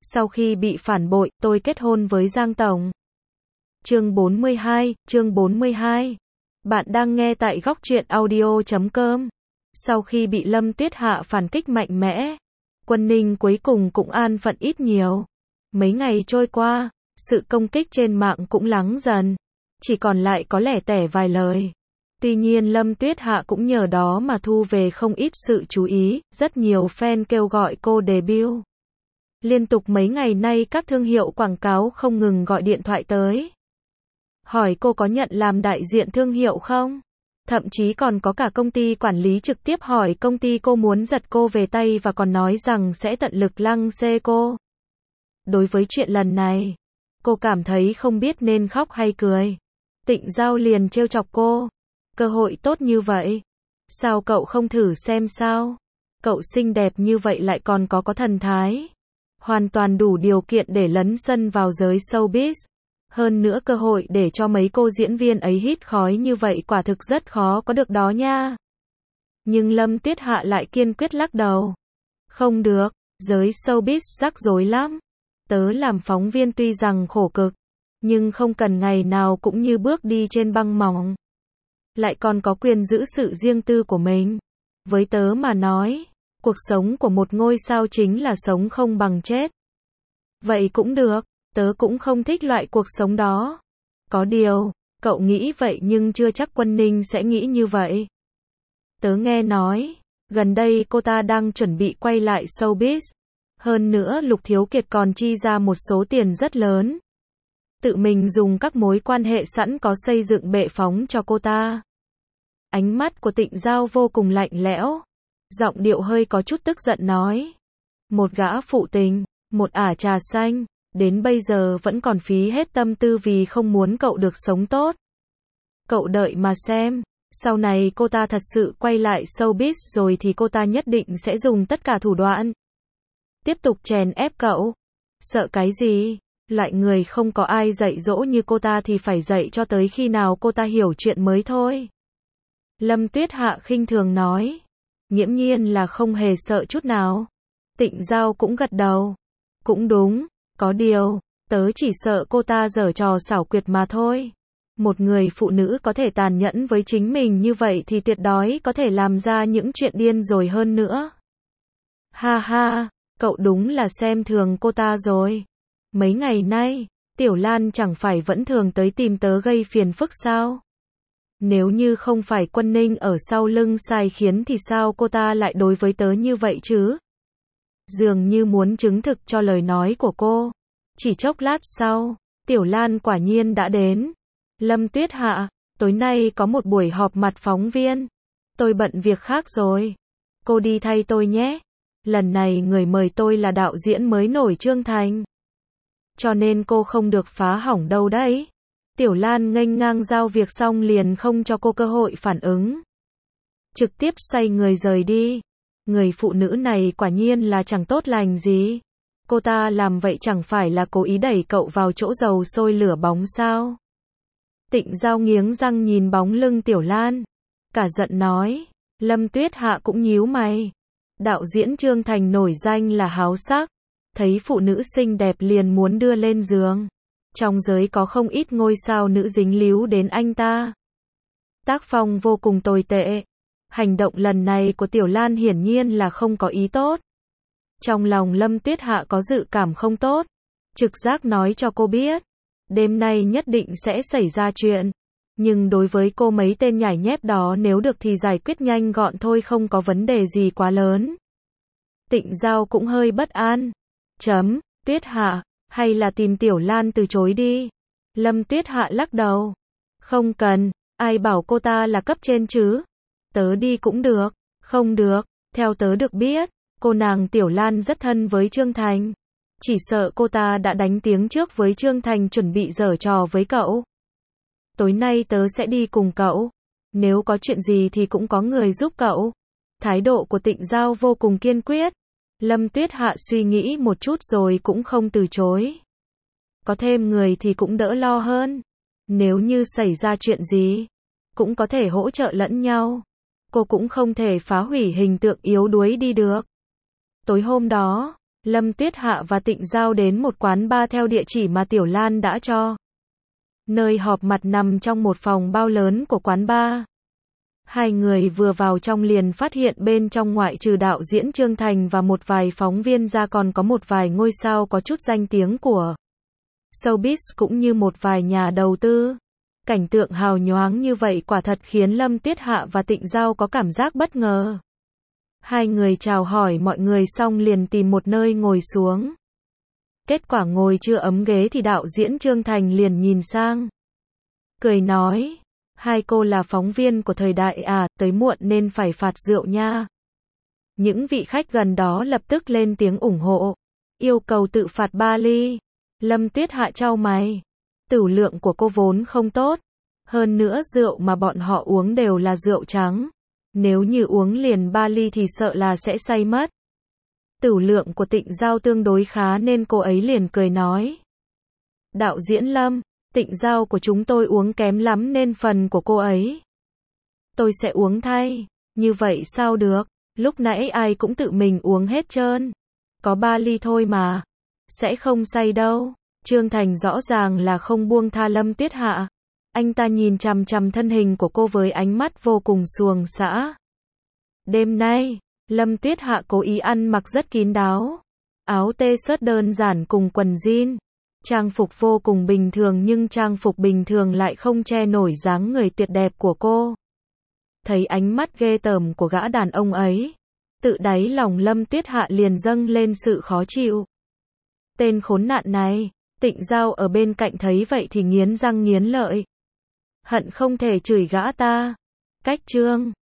Sau khi bị phản bội, tôi kết hôn với Giang Tổng. Chương 42. Bạn đang nghe tại góc truyện audio.com. Sau khi bị Lâm Tuyết Hạ phản kích mạnh mẽ, Quân Ninh cuối cùng cũng an phận ít nhiều. Mấy ngày trôi qua, sự công kích trên mạng cũng lắng dần, chỉ còn lại có lẻ tẻ vài lời. Tuy nhiên Lâm Tuyết Hạ cũng nhờ đó mà thu về không ít sự chú ý, rất nhiều fan kêu gọi cô debut. Liên tục mấy ngày nay các thương hiệu quảng cáo không ngừng gọi điện thoại tới. Hỏi cô có nhận làm đại diện thương hiệu không? Thậm chí còn có cả công ty quản lý trực tiếp hỏi công ty cô muốn giật cô về tay và còn nói rằng sẽ tận lực lăng xê cô. Đối với chuyện lần này, cô cảm thấy không biết nên khóc hay cười. Tịnh Giao liền trêu chọc cô. Cơ hội tốt như vậy, sao cậu không thử xem sao? Cậu xinh đẹp như vậy lại còn có thần thái. Hoàn toàn đủ điều kiện để lấn sân vào giới showbiz. Hơn nữa cơ hội để cho mấy cô diễn viên ấy hít khói như vậy quả thực rất khó có được đó nha. Nhưng Lâm Tuyết Hạ lại kiên quyết lắc đầu. Không được, giới showbiz rắc rối lắm. Tớ làm phóng viên tuy rằng khổ cực, nhưng không cần ngày nào cũng như bước đi trên băng mỏng. Lại còn có quyền giữ sự riêng tư của mình. Với tớ mà nói, cuộc sống của một ngôi sao chính là sống không bằng chết. Vậy cũng được, tớ cũng không thích loại cuộc sống đó. Có điều, cậu nghĩ vậy nhưng chưa chắc Quân Ninh sẽ nghĩ như vậy. Tớ nghe nói, gần đây cô ta đang chuẩn bị quay lại showbiz. Hơn nữa Lục Thiếu Kiệt còn chi ra một số tiền rất lớn. Tự mình dùng các mối quan hệ sẵn có xây dựng bệ phóng cho cô ta. Ánh mắt của Tịnh Giao vô cùng lạnh lẽo. Giọng điệu hơi có chút tức giận nói. Một gã phụ tình, một ả trà xanh, đến bây giờ vẫn còn phí hết tâm tư vì không muốn cậu được sống tốt. Cậu đợi mà xem, sau này cô ta thật sự quay lại showbiz rồi thì cô ta nhất định sẽ dùng tất cả thủ đoạn. Tiếp tục chèn ép cậu. Sợ cái gì? Loại người không có ai dạy dỗ như cô ta thì phải dạy cho tới khi nào cô ta hiểu chuyện mới thôi. Lâm Tuyết Hạ khinh thường nói. Nghiễm nhiên là không hề sợ chút nào. Tịnh Giao cũng gật đầu. Cũng đúng, có điều, tớ chỉ sợ cô ta giở trò xảo quyệt mà thôi. Một người phụ nữ có thể tàn nhẫn với chính mình như vậy thì tuyệt đối có thể làm ra những chuyện điên rồi hơn nữa. Ha ha, cậu đúng là xem thường cô ta rồi. Mấy ngày nay, Tiểu Lan chẳng phải vẫn thường tới tìm tớ gây phiền phức sao? Nếu như không phải Quân Ninh ở sau lưng sai khiến thì sao cô ta lại đối với tớ như vậy chứ? Dường như muốn chứng thực cho lời nói của cô. Chỉ chốc lát sau, Tiểu Lan quả nhiên đã đến. Lâm Tuyết Hạ, tối nay có một buổi họp mặt phóng viên. Tôi bận việc khác rồi. Cô đi thay tôi nhé. Lần này người mời tôi là đạo diễn mới nổi Trương Thành. Cho nên cô không được phá hỏng đâu đấy. Tiểu Lan nghênh ngang giao việc xong liền không cho cô cơ hội phản ứng. Trực tiếp xoay người rời đi. Người phụ nữ này quả nhiên là chẳng tốt lành gì. Cô ta làm vậy chẳng phải là cố ý đẩy cậu vào chỗ dầu sôi lửa bóng sao? Tịnh Giao nghiến răng nhìn bóng lưng Tiểu Lan. Cả giận nói. Lâm Tuyết Hạ cũng nhíu mày. Đạo diễn Trương Thành nổi danh là háo sắc. Thấy phụ nữ xinh đẹp liền muốn đưa lên giường. Trong giới có không ít ngôi sao nữ dính líu đến anh ta. Tác phong vô cùng tồi tệ. Hành động lần này của Tiểu Lan hiển nhiên là không có ý tốt. Trong lòng Lâm Tuyết Hạ có dự cảm không tốt. Trực giác nói cho cô biết. Đêm nay nhất định sẽ xảy ra chuyện. Nhưng đối với cô mấy tên nhảy nhép đó nếu được thì giải quyết nhanh gọn thôi, không có vấn đề gì quá lớn. Tịnh Giao cũng hơi bất an. Tuyết Hạ, hay là tìm Tiểu Lan từ chối đi. Lâm Tuyết Hạ lắc đầu. Không cần, ai bảo cô ta là cấp trên chứ. Tớ đi cũng được. Không được, theo tớ được biết, cô nàng Tiểu Lan rất thân với Trương Thành. Chỉ sợ cô ta đã đánh tiếng trước với Trương Thành chuẩn bị giở trò với cậu. Tối nay tớ sẽ đi cùng cậu. Nếu có chuyện gì thì cũng có người giúp cậu. Thái độ của Tịnh Giao vô cùng kiên quyết. Lâm Tuyết Hạ suy nghĩ một chút rồi cũng không từ chối. Có thêm người thì cũng đỡ lo hơn. Nếu như xảy ra chuyện gì, cũng có thể hỗ trợ lẫn nhau. Cô cũng không thể phá hủy hình tượng yếu đuối đi được. Tối hôm đó, Lâm Tuyết Hạ và Tịnh Giao đến một quán bar theo địa chỉ mà Tiểu Lan đã cho. Nơi họp mặt nằm trong một phòng bao lớn của quán bar. Hai người vừa vào trong liền phát hiện bên trong ngoại trừ đạo diễn Trương Thành và một vài phóng viên ra còn có một vài ngôi sao có chút danh tiếng của showbiz cũng như một vài nhà đầu tư. Cảnh tượng hào nhoáng như vậy quả thật khiến Lâm Tuyết Hạ và Tịnh Giao có cảm giác bất ngờ. Hai người chào hỏi mọi người xong liền tìm một nơi ngồi xuống. Kết quả ngồi chưa ấm ghế thì đạo diễn Trương Thành liền nhìn sang. Cười nói, hai cô là phóng viên của Thời Đại à, tới muộn nên phải phạt rượu nha. Những vị khách gần đó lập tức lên tiếng ủng hộ, yêu cầu tự phạt 3 ly. Lâm Tuyết Hạ chau mày, tửu lượng của cô vốn không tốt, hơn nữa rượu mà bọn họ uống đều là rượu trắng. Nếu như uống liền 3 ly thì sợ là sẽ say mất. Tửu lượng của Tịnh Giao tương đối khá nên cô ấy liền cười nói. Đạo diễn Lâm, Tịnh Giao của chúng tôi uống kém lắm nên phần của cô ấy tôi sẽ uống thay. Như vậy sao được, lúc nãy ai cũng tự mình uống hết trơn. Có 3 ly thôi mà, sẽ không say đâu. Trương Thành rõ ràng là không buông tha Lâm Tuyết Hạ. Anh ta nhìn chằm chằm thân hình của cô với ánh mắt vô cùng xuồng xã. Đêm nay, Lâm Tuyết Hạ cố ý ăn mặc rất kín đáo. Áo t-shirt đơn giản cùng quần jean. Trang phục vô cùng bình thường nhưng trang phục bình thường lại không che nổi dáng người tuyệt đẹp của cô. Thấy ánh mắt ghê tởm của gã đàn ông ấy, tự đáy lòng Lâm Tuyết Hạ liền dâng lên sự khó chịu. Tên khốn nạn này, Tịnh Giao ở bên cạnh thấy vậy thì nghiến răng nghiến lợi. Hận không thể chửi gã ta. Cách Trương